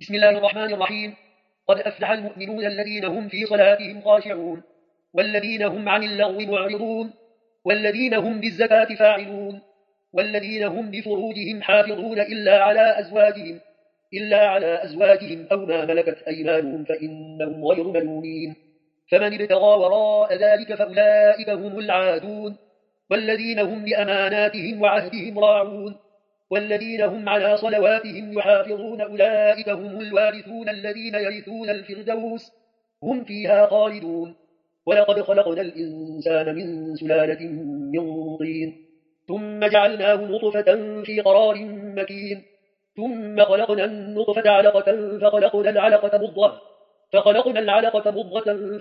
بسم الله الرحمن الرحيم. قد أفلح المؤمنون الذين هم في صلاتهم خاشعون والذين هم عن اللغو معرضون والذين هم بالزكاة فاعلون والذين هم بفروجهم حافظون إلا على أزواجهم أو ما ملكت أيمانهم فإنهم غير ملومين. فمن ابتغى وراء ذلك فأولئك هم العادون والذين هم لأماناتهم وعهدهم راعون والذين هم على صلواتهم يحافظون أولئك هم الوارثون الذين يرثون الفردوس هم فيها خالدون. ولقد خلقنا الإنسان من سلالة من طين ثم جعلناه نطفة في قرار مكين ثم خلقنا النطفة علقة فخلقنا العلقة مضغة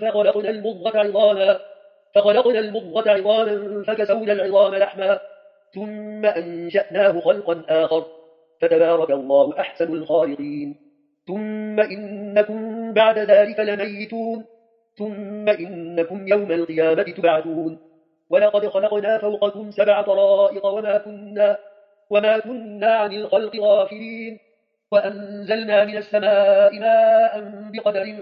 فخلقنا المضغة عظاما فكسونا العظام لحما ثم أنشأناه خلقا آخر فتبارك الله أحسن الخالقين. ثم إنكم بعد ذلك لميتون ثم إنكم يوم القيامة تبعثون. ولقد خلقنا فوقكم 7 طرائق وما كنا عن الخلق غافلين وأنزلنا من السماء ماء بقدر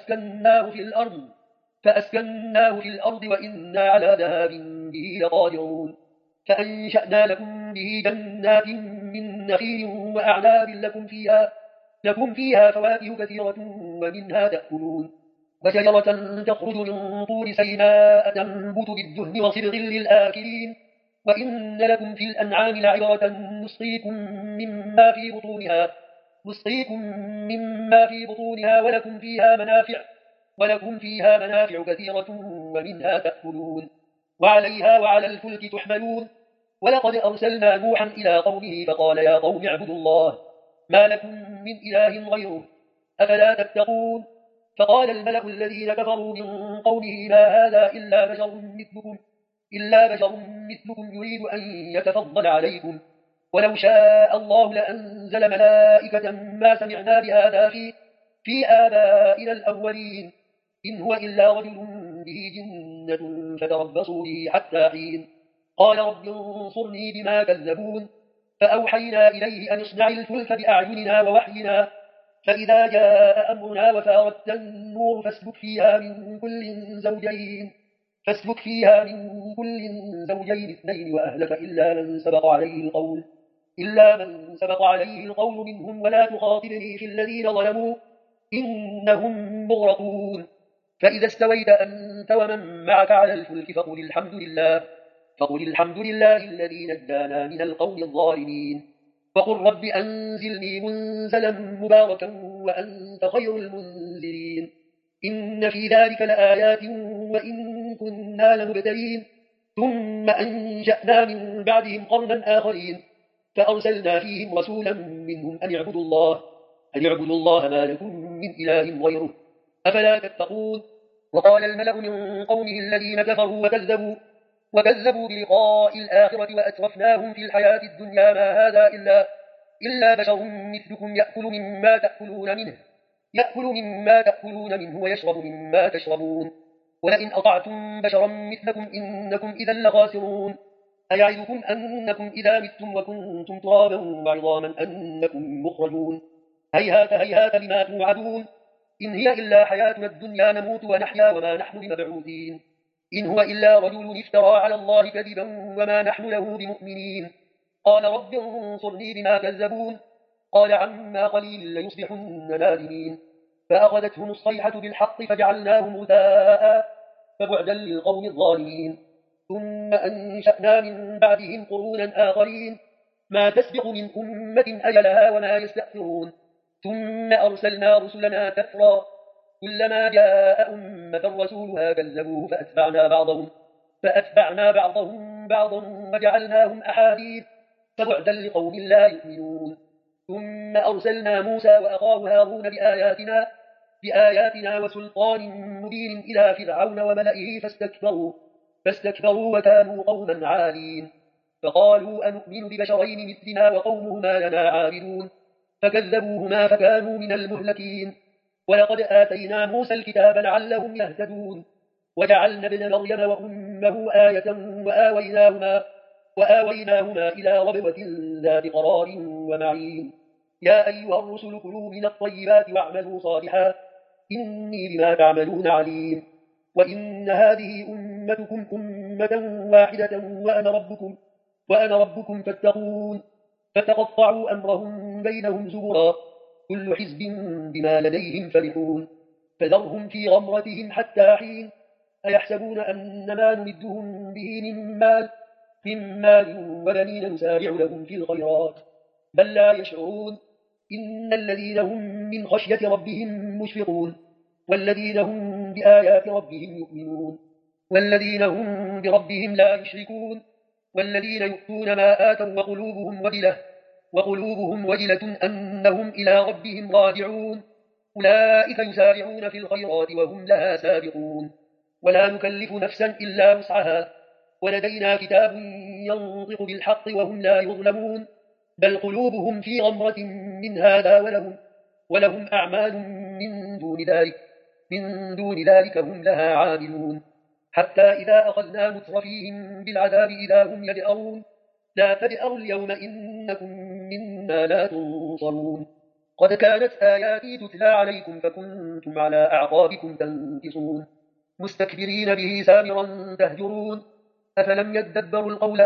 فأسكناه في الأرض وإنا على ذهاب به لقادرون. فأنشأنا لكم به جنات من نخيل وأعناب لكم فيها فواكه كثيرة ومنها تأكلون وشجرة تخرج من طور سيناء تنبت بالدهن وصبغ للآكلين. وإن لكم في الأنعام لعبرة نسقيكم مما في بطونها ولكم فيها منافع كثيرة ومنها تأكلون وعليها وعلى الفلك تحملون. ولقد أرسلنا نوحا إلى قومه فقال يا قوم اعبدوا الله ما لكم من إله غيره أفلا تتقون. فقال الملأ الذين كفروا من قومه ما هذا إلا بشر مثلكم يريد أن يتفضل عليكم ولو شاء الله لأنزل ملائكة ما سمعنا بهذا في آبائنا الأولين إن هو إلا رجل به جنة فتربصوا به حتى حين. قال رب انصرني بما كذبون. فأوحينا إليه أن اصنع الفلك بأعيننا ووحينا فإذا جاء أمرنا وفارت النور فاسلك فيها من كل زوجين اثنين وأهلك إلا من سبق عليه القول منهم ولا تخاطبني في الذين ظلموا إنهم مغرقون. فإذا استويت أنت ومن معك على الفلك فقل الحمد لله الذي نجانا من القوم الظالمين وقل رب أنزلني منزلا مباركا وأنت خير المنزلين. إن في ذلك لآيات وإن كنا لمبتلين. ثم أنشأنا من بعدهم قرنا آخرين فأرسلنا فيهم رسولا منهم أن اعبدوا الله ما لكم من إله غيره أفلا تتقون. وقال الملأ من قومه الذين كفروا وكذبوا بلقاء الآخرة وأترفناهم في الحياة الدنيا ما هذا إلا بشر مثلكم يأكل مما تأكلون منه ويشرب مما تشربون ولئن أطعتم بشرا مثلكم إنكم إذا لخاسرون. أيعدكم أنكم إذا متم وكنتم ترابا وعظاما أنكم مخرجون هيهات هيهات لما توعدون إن هي إلا حياتنا الدنيا نموت ونحيا وما نحن بمبعوثين إن هو إلا رجل افترى على الله كذبا وما نحن له بمؤمنين. قال رب انصرني بما كذبون قال عما قليل ليصبحن نادمين. فأخذتهم الصيحة بالحق فجعلناهم غثاء فبعدا للقوم الظالمين. ثم أنشأنا من بعدهم قرونا آخرين ما تسبق من أمة أجلها وما يستأخرون. ثم أرسلنا رسلنا تترى كلما جاء أمة رسولها كذبوه فأتبعنا بعضهم بعضا وجعلناهم أحاديث فبعدا لقوم لا يؤمنون. ثم أرسلنا موسى وأخاه هارون بآياتنا وسلطان مبين إلى فرعون وملئه فاستكبروا وكانوا قوما عالين. فقالوا أنؤمن ببشرين مثلنا وقومهما لنا عابدون فكذبوهما فكانوا من المهلكين. ولقد آتينا موسى الكتاب لعلهم يهتدون وجعلنا ابن مريم وأمه آية وآويناهما إلى ربوة ذات قرار ومعين. يا أيها الرسل كلوا من الطيبات واعملوا صالحا إني بما تعملون عليم وإن هذه أمتكم أمة واحدة وأنا ربكم فاتقون فتقطعوا أمرهم بينهم زبرا كل حزب بما لديهم فرحون فذرهم في غمرتهم حتى حين أيحسبون أن ما نمدهم به من مال وبنين نسارع لهم في الخيرات بل لا يشعرون إن الذين هم من خشية ربهم مشفقون والذين هم بآيات ربهم يؤمنون والذين هم بربهم لا يشركون والذين يؤتون ما آتوا وقلوبهم وجلة أنهم إلى ربهم راجعون أولئك يسارعون في الخيرات وهم لها سابقون ولا نكلف نفسا إلا وسعها ولدينا كتاب ينطق بالحق وهم لا يظلمون بل قلوبهم في غمرة من هذا ولهم أعمال من دون ذلك هم لها عاملون حتى إذا أخذنا مترفيهم بالعذاب إذا هم يجأرون لا تجأروا اليوم إنكم منا لا تنصرون قد كانت آياتي تتلى عليكم فكنتم على أعقابكم تنكصون مستكبرين به سامرا تهجرون أفلم يدبروا القول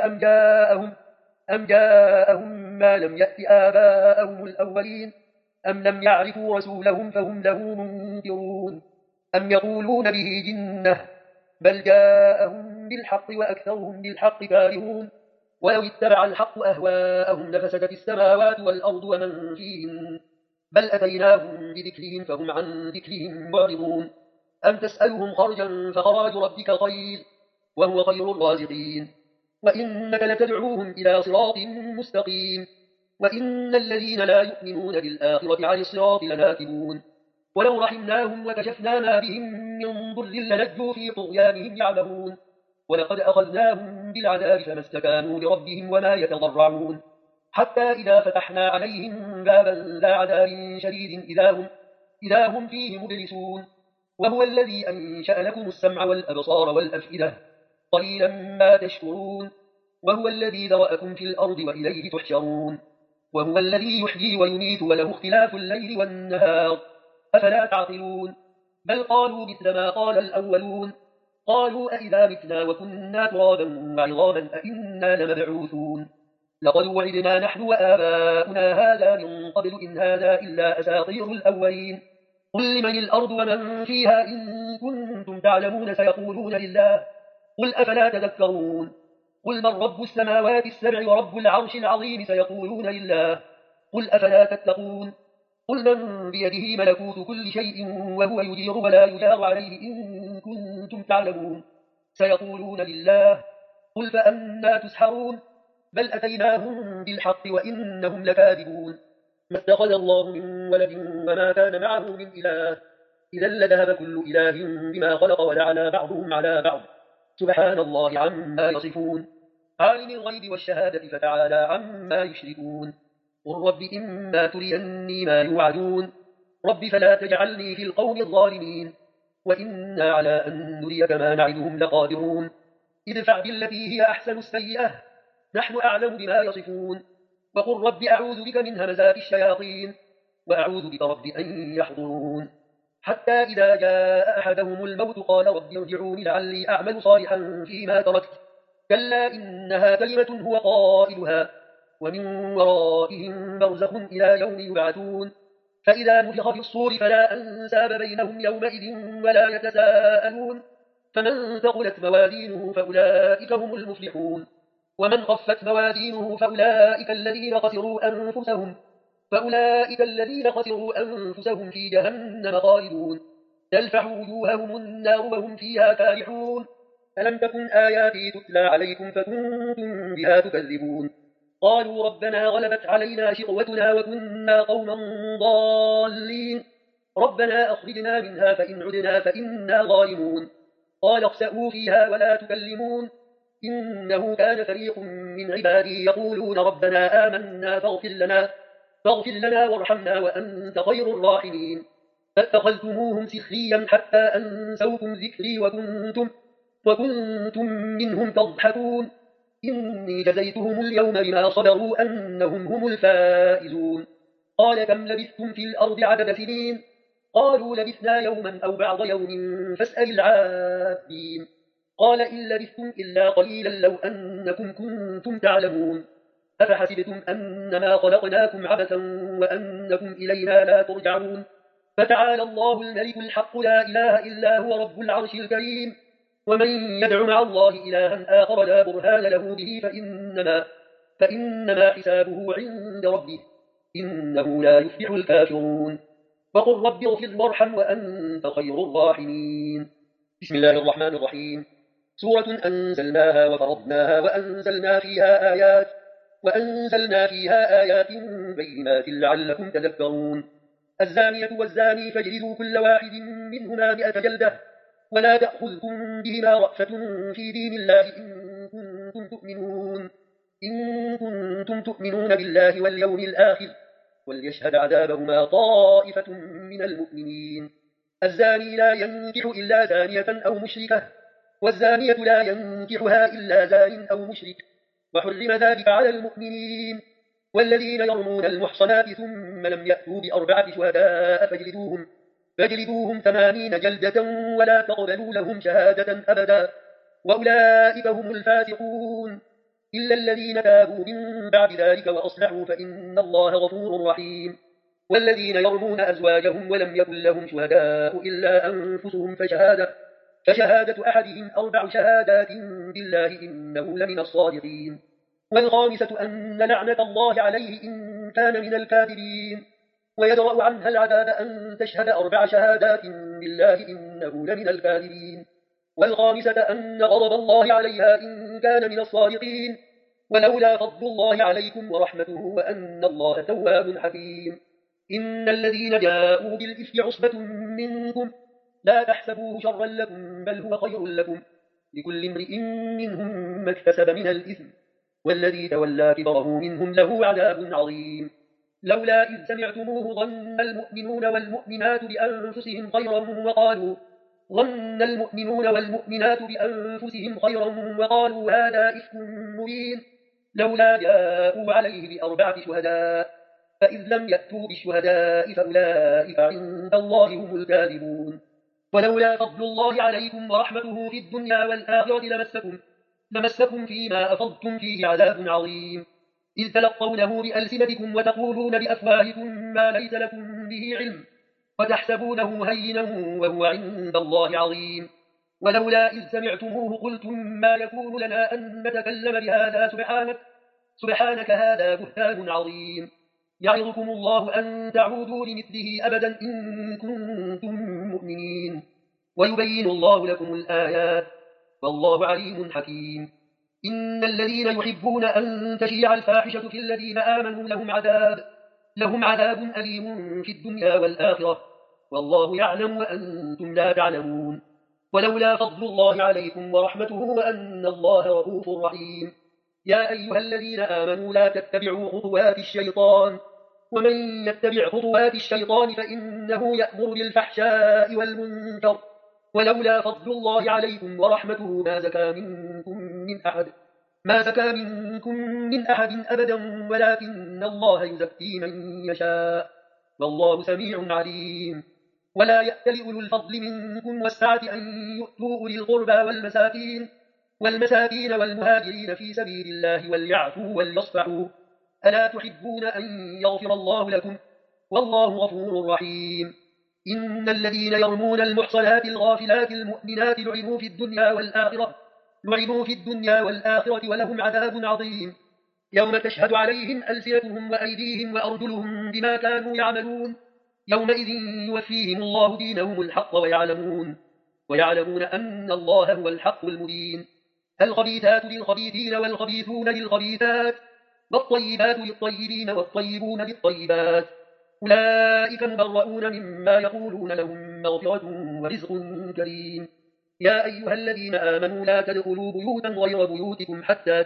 أم جاءهم ما لم يأت آباءهم الأولين أم لم يعرفوا رسولهم فهم له منكرون أم يقولون به جنة بل جاءهم بالحق وأكثرهم بالحق كارهون ولو اتبع الحق أهواءهم لفسدت السماوات والأرض ومن فيهن بل أتيناهم بذكرهم فهم عن ذكرهم معرضون أم تسألهم خرجا فخراج ربك خير وهو خير الرازقين وإنك لتدعوهم إلى صراط مستقيم وإن الذين لا يؤمنون بالآخرة عن الصراط لناكبون ولو رحمناهم وكشفنا ما بهم من ضر لنجوا في طغيانهم يعمهون ولقد أخذناهم بالعذاب فما استكانوا لربهم وما يتضرعون حتى إذا فتحنا عليهم بابا ذا عذاب شديد إذا هم فيه مبلسون وهو الذي أنشأ لكم السمع والأبصار والأفئدة قليلا ما تشكرون وهو الذي ذرأكم في الأرض وإليه تحشرون وهو الذي يحيي ويميت وله اختلاف الليل والنهار أفلا تعقلون بل قالوا مثل ما قال الأولون قالوا أئذا متنا وكنا ترابا وعظاما أئنا لمبعوثون لقد وعدنا نحن وآباؤنا هذا من قبل إن هذا إلا أساطير الأولين قل لمن الأرض ومن فيها إن كنتم تعلمون سيقولون لله قل أفلا تذكرون قل من رب السماوات السبع ورب العرش العظيم سيقولون لله قل أفلا تتقون قل من بيده ملكوت كل شيء وهو يجير ولا يجار عليه إن كنتم تعلمون سيقولون لله قل فأنا تسحرون بل أتيناهم بالحق وإنهم لكاذبون ما اتخذ الله من ولد وما كان معه من إله إذا لذهب كل إله بما خلق ولعلى بعضهم على بعض سبحان الله عما يصفون عالم الغيب والشهادة فتعالى عما يشركون قل رب إما تريني ما يوعدون رب فلا تجعلني في القوم الظالمين وإنا على أن نريك ما نعدهم لقادرون ادفع بالتي هي أحسن السيئة نحن أعلم بما يصفون وقل رب أعوذ بك من همزات الشياطين وأعوذ بك رب أن يحضرون حتى إذا جاء أحدهم الموت قال رب ارجعون لعلي أعمل صالحا فيما تركت كلا إنها كلمة هو قائلها ومن ورائهم برزخ إلى يوم يبعثون فإذا نفخ في الصور فلا أنساب بينهم يومئذ ولا يتساءلون فمن ثقلت موازينه فأولئك هم المفلحون ومن خفت موازينه فأولئك الذين خسروا أنفسهم في جهنم خالدون تلفح وجوههم النار وهم فيها كالحون ألم تكن آياتي تتلى عليكم فكنتم بها تكذبون قالوا ربنا غلبت علينا شقوتنا وكنا قوما ضالين ربنا أخرجنا منها فإن عدنا فإنا ظالمون قال اخسئوا فيها ولا تكلمون إنه كان فريق من عبادي يقولون ربنا آمنا فاغفر لنا وارحمنا وأنت خير الراحمين فاتخذتموهم سخريا حتى أنسوكم ذكري وكنتم منهم تضحكون إني جزيتهم اليوم بما صبروا أنهم هم الفائزون قال كم لبثتم في الأرض عدد سنين قالوا لبثنا يوما أو بعض يوم فاسأل العادين قال إن لبثتم إلا قليلا لو أنكم كنتم تعلمون أفحسبتم أنما خلقناكم عبثا وأنكم إلينا لا ترجعون فتعالى الله الملك الحق لا إله إلا هو رب العرش الكريم ومن يدع مع الله إلها آخر لا برهان له به فإنما حسابه عند ربه إنه لا يفلح الكافرون وقل رب اغفر وارحم وأنت خير الراحمين بسم الله الرحمن الرحيم سورة أنزلناها وفرضناها وأنزلنا فيها آيات بينات لعلكم تذكرون الزانية والزاني فاجلدوا كل واحد منهما 100 جلدة ولا تأخذكم بهما رأفة في دين الله إن كنتم تؤمنون بالله واليوم الآخر وليشهد عذابهما طائفة من المؤمنين الزاني لا ينكح إلا زانية أو مشركة والزانية لا ينكحها إلا زان أو مشرك وحرم ذلك على المؤمنين والذين يرمون المحصنات ثم لم يأتوا ب4 شهداء فاجلدوهم 80 جلدة ولا تقبلوا لهم شهادة أبدا وأولئك هم الفاسقون إلا الذين تابوا من بعد ذلك وأصلحوا فإن الله غفور رحيم والذين يرمون أزواجهم ولم يكن لهم شهداء إلا أنفسهم فشهادة أحدهم 4 شهادات بالله إنه لمن الصادقين والخامسة أن لعنة الله عليه إن كان من الكاذبين ويدرأ عنها العذاب أن تشهد 4 شهادات بالله إنه لمن الكاذبين والخامسة أن غضب الله عليها إن كان من الصادقين ولولا فضل الله عليكم ورحمته وأن الله تواب حكيم إن الذين جاءوا بالإفك عصبة منكم لا تحسبوه شرا لكم بل هو خير لكم لكل امرئ منهم ما اكتسب من الإثم والذي تولى كبره منهم له عذاب عظيم لولا إذ سمعتموه ظن المؤمنون والمؤمنات بأنفسهم خيرا وقالوا هذا إفك مبين لولا جاءوا عليه ب4 شهداء فإذ لم يأتوا بالشهداء فأولئك عند الله هم الكاذبون ولولا فضل الله عليكم ورحمته في الدنيا والآخرة لمسكم فيما أفضتم فيه عذاب عظيم إذ تلقونه بألسنتكم وتقولون بأفواهكم ما ليس لكم به علم وتحسبونه هينا وهو عند الله عظيم ولولا إذ سمعتموه قلتم ما يكون لنا أن نتكلم بهذا سبحانك هذا بهتان عظيم يعظكم الله أن تعودوا لمثله أبدا إن كنتم مؤمنين ويبين الله لكم الآيات والله عليم حكيم إن الذين يحبون أن تشيع الفاحشة في الذين آمنوا لهم عذاب أليم في الدنيا والآخرة والله يعلم وأنتم لا تعلمون ولولا فضل الله عليكم ورحمته وأن الله رؤوف رحيم يا أيها الذين آمنوا لا تتبعوا خطوات الشيطان ومن يتبع خطوات الشيطان فإنه يأمر بالفحشاء والمنكر ولولا فضل الله عليكم ورحمته ما زكى منكم من أحد أبدا ولكن الله يزكي من يشاء والله سميع عليم ولا يأتل أولو الفضل منكم والسعة أن يؤتوا أولي القربى والمساكين والمهاجرين في سبيل الله وليعفوا وليصفحوا ألا تحبون أن يغفر الله لكم والله غفور رحيم إن الذين يرمون المحصنات الغافلات المؤمنات لعنوا في الدنيا والآخرة ولهم عذاب عظيم يوم تشهد عليهم ألسنتهم وأيديهم وأرجلهم بما كانوا يعملون يومئذ يوفيهم الله دينهم الحق ويعلمون أن الله هو الحق المبين الخبيثات للخبيثين والخبيثون للخبيثات والطيبات للطيبين والطيبون للطيبات أولئك مبرؤون مما يقولون لهم مغفرة ورزق كريم يا أيها الذين آمنوا لا تدخلوا بيوتا غير بيوتكم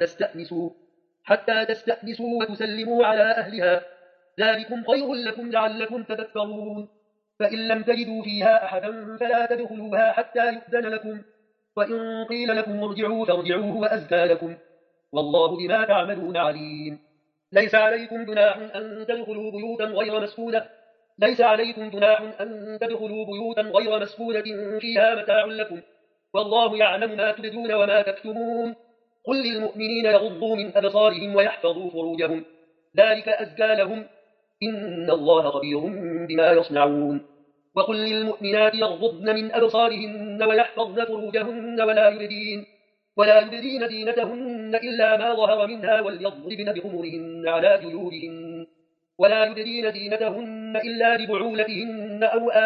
حتى تستأنسوا وتسلموا على أهلها ذلكم خير لكم لعلكم تذكرون فإن لم تجدوا فيها أحدا فلا تدخلوها حتى يؤذن لكم وإن قيل لكم ارجعوا فارجعوا وأزكى لكم والله بما تعملون عليم ليس عليكم جناح أن تدخلوا بيوتا غير مسكونة ليس عليكم جناح أن تدخلوا بيوتا غير مسكونة فيها متاع لكم والله يعلم ما تبدون وما تكتمون قل للمؤمنين يغضوا من أبصارهم ويحفظوا فروجهم ذلك أزكى لهم إن الله خبير بما يصنعون وقل للمؤمنات يغضضن من أبصارهن ويحفظن فروجهن ولا يبدين زينتهن إلا ما ظهر منها وليضربن بخمرهن على جيوبهن ولا يبدين زينتهن إلا لبعولتهن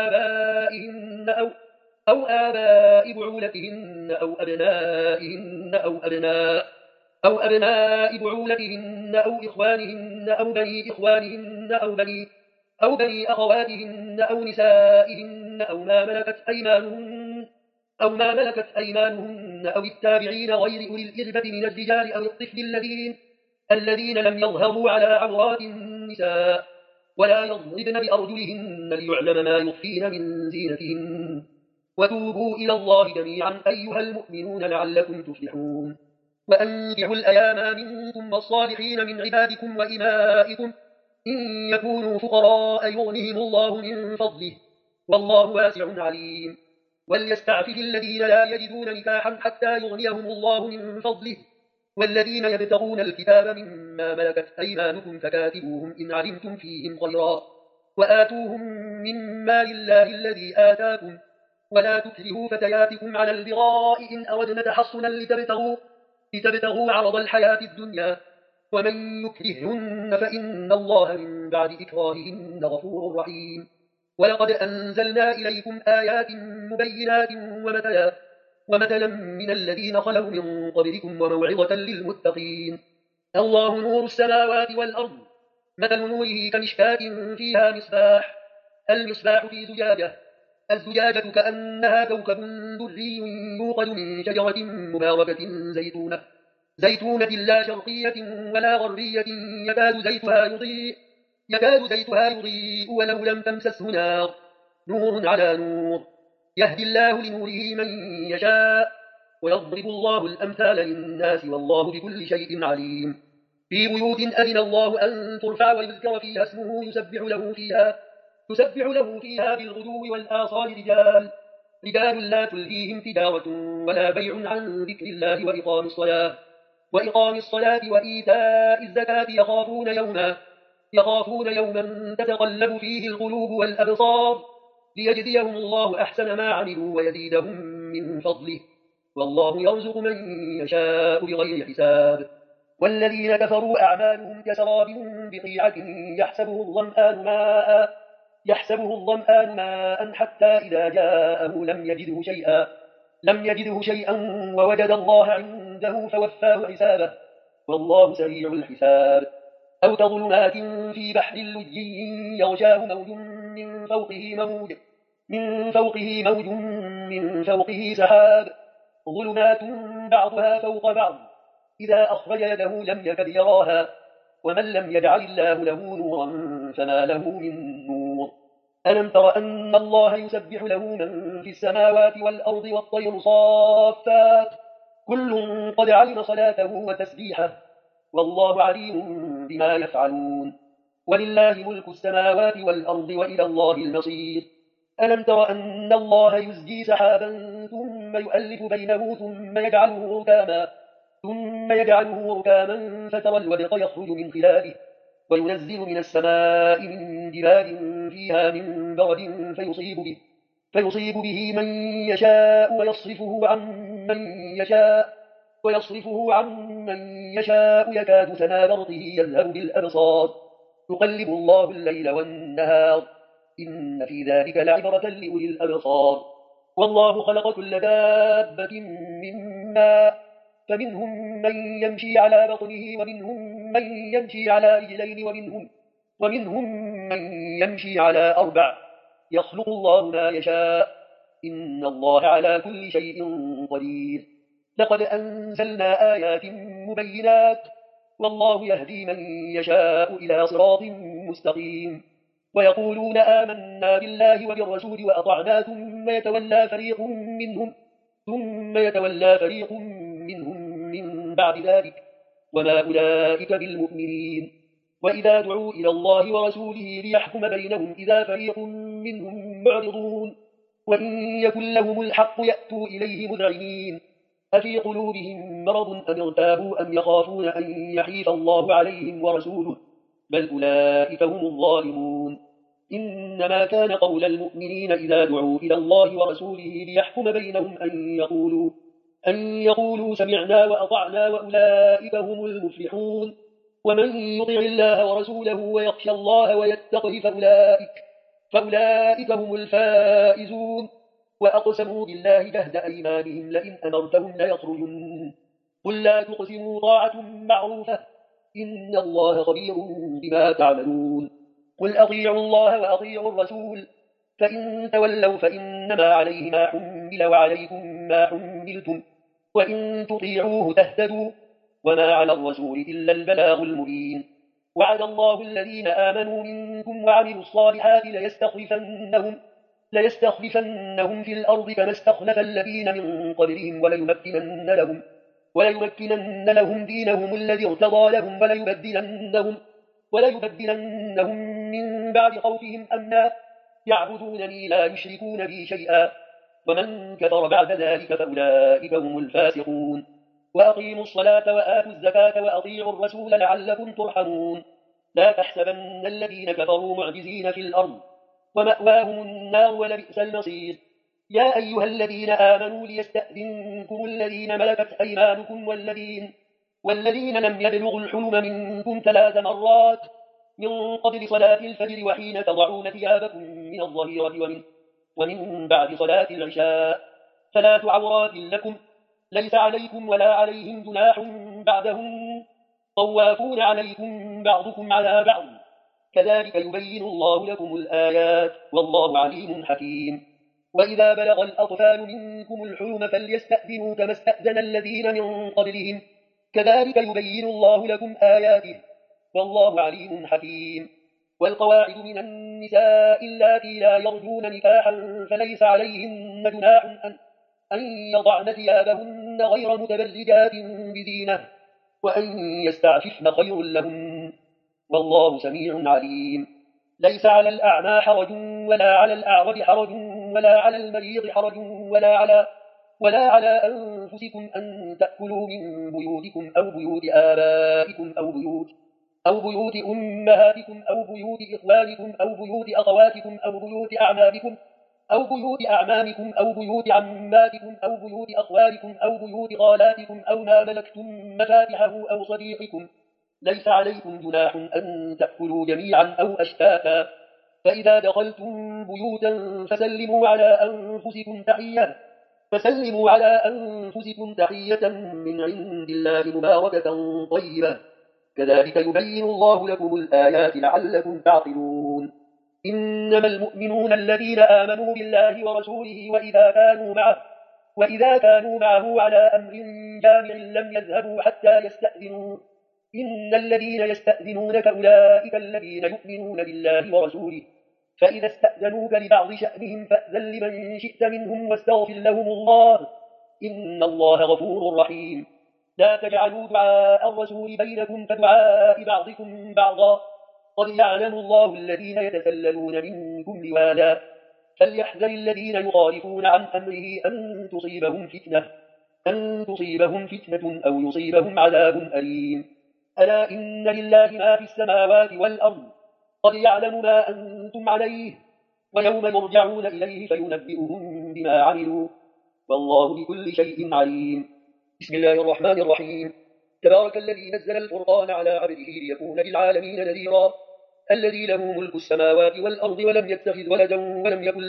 أو آباء بعولتهن أو أبناء بعولتهن أو إخوانهن أو بني إخوانهن أو بني أخواتهن أو نسائهن أو ما ملكت أيمانهن أو التابعين غير أولي الإربة من الرجال أو الطفل الذين لم يظهروا على عورات النساء ولا يضربن بأرجلهن ليعلم ما يخفين من زينتهن وتوبوا إلى الله جميعا أيها المؤمنون لعلكم تفلحون وأنكحوا الأيام منكم والصالحين من عبادكم وإمائكم إن يكونوا فقراء يغنهم الله من فضله والله واسع عليم وليستعفف الذين لا يجدون نكاحا حتى يغنيهم الله من فضله والذين يبتغون الكتاب مما ملكت أيمانكم فكاتبوهم إن علمتم فيهم خيرا وآتوهم من مال الله الذي آتاكم ولا تكرهوا فتياتكم على البغاء إن أردنا تحصنا لتبتغوا عرض الحياة الدنيا ومن يكرهن فإن الله من بعد إكراههن غفور رحيم ولقد أنزلنا إليكم آيات مبينات ومثلا من الذين خلوا من قبلكم وموعظة للمتقين الله نور السماوات والأرض مثل نوره كمشكاة فيها المصباح في الزجاجة كأنها كوكب دري يوقد من شجرة مباركة زيتونة لا شرقية ولا غربية يكاد زيتها يضيء ولو لم تمسسه نور على نور يهدي الله لنوره من يشاء ويضرب الله الأمثال للناس والله بكل شيء عليم في بيوت أذن الله أن ترفع ويذكر فيها اسمه يسبح له فيها بالغدو والآصال رجال لا تلهيهم تجارة ولا بيع عن ذكر الله وإقام الصلاة وإيتاء الزكاة يخافون يوما تتقلب فيه القلوب والأبصار ليجزيهم الله أحسن ما عملوا ويزيدهم من فضله والله يرزق من يشاء بغير حساب والذين كفروا أعمالهم كسراب بقيعة يحسبه الظمآن ماء حتى إذا جاءه لم يجده شيئا ووجد الله عنده فوفاه حسابه والله سريع الحساب أو كظلمات في بحر لجي يغشاه موج من فوقه سحاب ظلمات بعضها فوق بعض إذا أخرج يده لم يكد يراها ومن لم يجعل الله له نورا فما له من نور ألم تر أن الله يسبح له من في السماوات والأرض والطير صافات كل قد علم صلاته وتسبيحه والله عليم بما يفعلون ولله ملك السماوات والأرض وإلى الله المصير ألم تر أن الله يزجي سحابا ثم يؤلف بينه ثم يجعله ركاما فترى الودق يخرج من خلاله وينزل من السماء من جبال فيها من برد فيصيب به من يشاء ويصرفه عن من يشاء يكاد سنا برقه يذهب بالأبصار يقلب الله الليل والنهار إن في ذلك لعبرة لأولي الأبصار والله خلق كل دابة من ماء فمنهم من يمشي على بطنه ومنهم من يمشي على رجلين ومنهم من يمشي على أربع يخلق الله ما يشاء إن الله على كل شيء قدير لقد أنزلنا آيات مبينات والله يهدي من يشاء إلى صراط مستقيم ويقولون آمنا بالله وبالرسول وأطعنا ثم يتولى فريق منهم من بعد ذلك وما أولئك بالمؤمنين وإذا دعوا إلى الله ورسوله ليحكم بينهم إذا فريق منهم معرضون وإن يكن لهم الحق يأتوا إليه مذعنين أفي قلوبهم مرض أم ارتابوا أم يخافون أن يحيف الله عليهم ورسوله بل أولئك هم الظالمون إنما كان قول المؤمنين إذا دعوا إلى الله ورسوله ليحكم بينهم أن يقولوا سمعنا وأطعنا وأولئك هم المفلحون ومن يطع الله ورسوله ويخشى الله ويتقه فأولئك هم الفائزون وأقسموا بالله جهد أيمانهم لئن أمرتهم ليخرجن قل لا تقسموا طاعة معروفة إن الله خبير بما تعملون قل أطيعوا الله وأطيعوا الرسول فإن تولوا فإنما عليه ما حمل وعليكم ما حملتم وإن تطيعوه تهتدوا وما على الرسول إلا البلاغ المبين وعد الله الذين آمنوا منكم وعملوا الصالحات ليستخلفنهم في الأرض كما استخلف الذين من قبلهم وليمكنن لهم دينهم الذي ارتضى لهم وليبدلنهم من بعد خوفهم أمنا يعبدونني لا يشركون بي شيئا ومن كفر بعد ذلك فأولئك هم الفاسقون وأقيموا الصلاة وآتوا الزكاة وأطيعوا الرسول لعلكم ترحمون لا تحسبن الذين كفروا معجزين في الأرض ومأواهم النار ولبئس المصير يا أيها الذين آمنوا ليستأذنكم الذين ملكت أيمانكم والذين لم يبلغوا الحلم منكم 3 مرات من قبل صلاة الفجر وحين تضعون ثيابكم من الظهيرة ومن بعد صلاة العشاء 3 عورات لكم ليس عليكم ولا عليهم جناح بعدهم طوافون عليكم بعضكم على بعض كذلك يبين الله لكم الآيات والله عليم حكيم وإذا بلغ الأطفال منكم الحلم فليستأذنوا كما استأذن الذين من قبلهم كذلك يبين الله لكم آياته والله عليم حكيم والقواعد من النساء اللاتي لا يرجون نكاحا فليس عليهن جناح أن يضعن ثيابهن غير متبرجات بزينة وأن يستعففن خير لهن والله سميع عليم ليس على الأعمى حرج ولا على الأعرج حرج ولا على المريض حرج ولا على أنفسكم أن تأكلوا من بيوتكم أو بيوت آبائكم أو بيوت أمهاتكم أو بيوت إخوانكم أو بيوت أخواتكم أو بيوت أعمامكم أو بيوت عماتكم أو بيوت أخوالكم أو بيوت خالاتكم أو ما ملكتم مفاتحه أو صديقكم ليس عليكم جناح أن تأكلوا جميعا أو أشتاتا فإذا دخلتم بيوتا فسلموا على أنفسكم تحية من عند الله مباركة طيبة كذلك يبين الله لكم الآيات لعلكم تعقلون إنما المؤمنون الذين آمنوا بالله ورسوله وإذا كانوا معه على أمر جامع لم يذهبوا حتى يستأذنوه إن الذين يستأذنونك أولئك الذين يؤمنون بالله ورسوله فإذا استأذنوك لبعض شأنهم فأذن لمن شئت منهم واستغفر لهم الله إن الله غفور رحيم لا تجعلوا دعاء الرسول بينكم كدعاء بعضكم بعضا قد يعلم الله الذين يتسللون منكم لواذا فليحذر الذين يخالفون عن أمره أن تصيبهم فتنة أو يصيبهم عذاب أليم ألا إن لله ما في السماوات والأرض قد يعلم ما أنتم عليه ويوم يرجعون إليه فينبئهم بما عملوا والله بكل شيء عليم بسم الله الرحمن الرحيم تبارك الذي نزل الفرقان على عبده ليكون للعالمين نذيرا الذي له ملك السماوات والأرض ولم يتخذ ولدا ولم يكن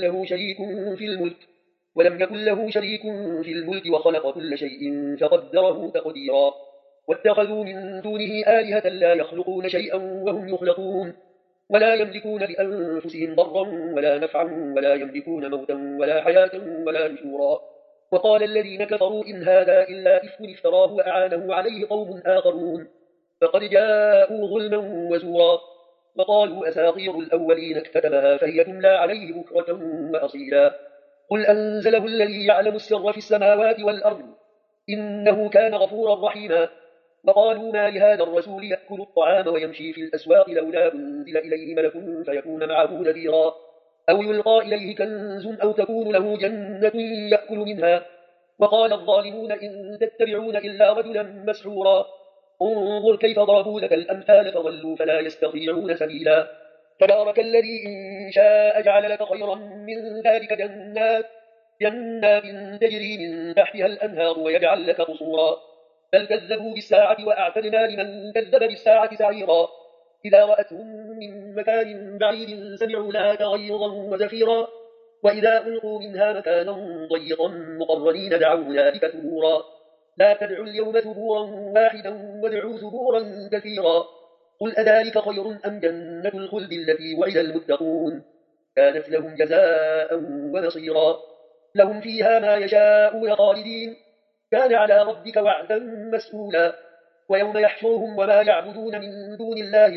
له شريك في الملك وخلق كل شيء فقدره تقديرا واتخذوا من دونه آلهة لا يخلقون شيئا وهم يخلقون ولا يملكون لأنفسهم ضرا ولا نفعا ولا يملكون موتا ولا حياة ولا نشورا وقال الذين كفروا إن هذا إلا إفك افتراه وأعانه عليه قوم آخرون فقد جاءوا ظلما وزورا وقالوا أساطير الأولين اكتتبها فهي تملى عليه بكرة وأصيلا قل أنزله الذي يعلم السر في السماوات والأرض إنه كان غفورا رحيما وقالوا ما لهذا الرسول يأكل الطعام ويمشي في الأسواق لولا أنزل إليه ملك فيكون معه نذيرا أو يلقى إليه كنز أو تكون له جنة يأكل منها. وقال الظالمون إن تتبعون إلا رجلا مسحورا انظر كيف ضربوا لك الأمثال فضلوا فلا يستطيعون سبيلا. تبارك الذي إن شاء جعل لك خيرا من ذلك جنات تجري من تحتها الأنهار ويجعل لك قصورا بل كذبوا بالساعة وأعتدنا لمن كذب بالساعة سعيرا إذا رأتهم من مكان بعيد سمعوا لها تغيظا وزفيرا وإذا ألقوا منها مكانا ضيقا مقرنين دعوا هنالك ثبورا لا تدعوا اليوم ثبورا واحدا وادعوا ثبورا كثيرا قل أذلك خير أم جنة الخلد التي وعد المتقون كانت لهم جزاء ونصيرا لهم فيها ما يشاءون خالدين كان على ربك وعدا مسئولا ويوم يحشرهم وما يعبدون من دون الله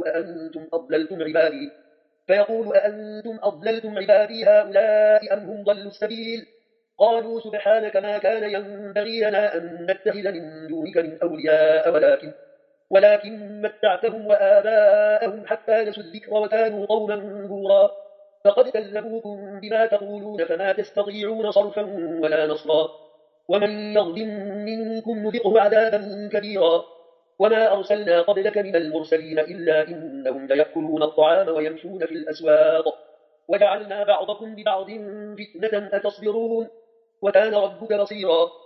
فيقول أأنتم أضللتم عبادي هؤلاء أم هم ضلوا السبيل قالوا سبحانك ما كان ينبغي لنا أن نتخذ من دونك من أولياء ولكن متعتهم وآباءهم حتى نسوا الذكر وكانوا قوما بورا فقد كذبوكم بما تقولون فما تستطيعون صرفا ولا نصرا ومن يظلم منكم نذقه عذابا كبيرا وما أرسلنا قبلك من المرسلين إلا إنهم ليأكلون الطعام ويمشون في الأسواق وجعلنا بعضكم ببعض فتنة أتصبرون وكان ربك بصيرا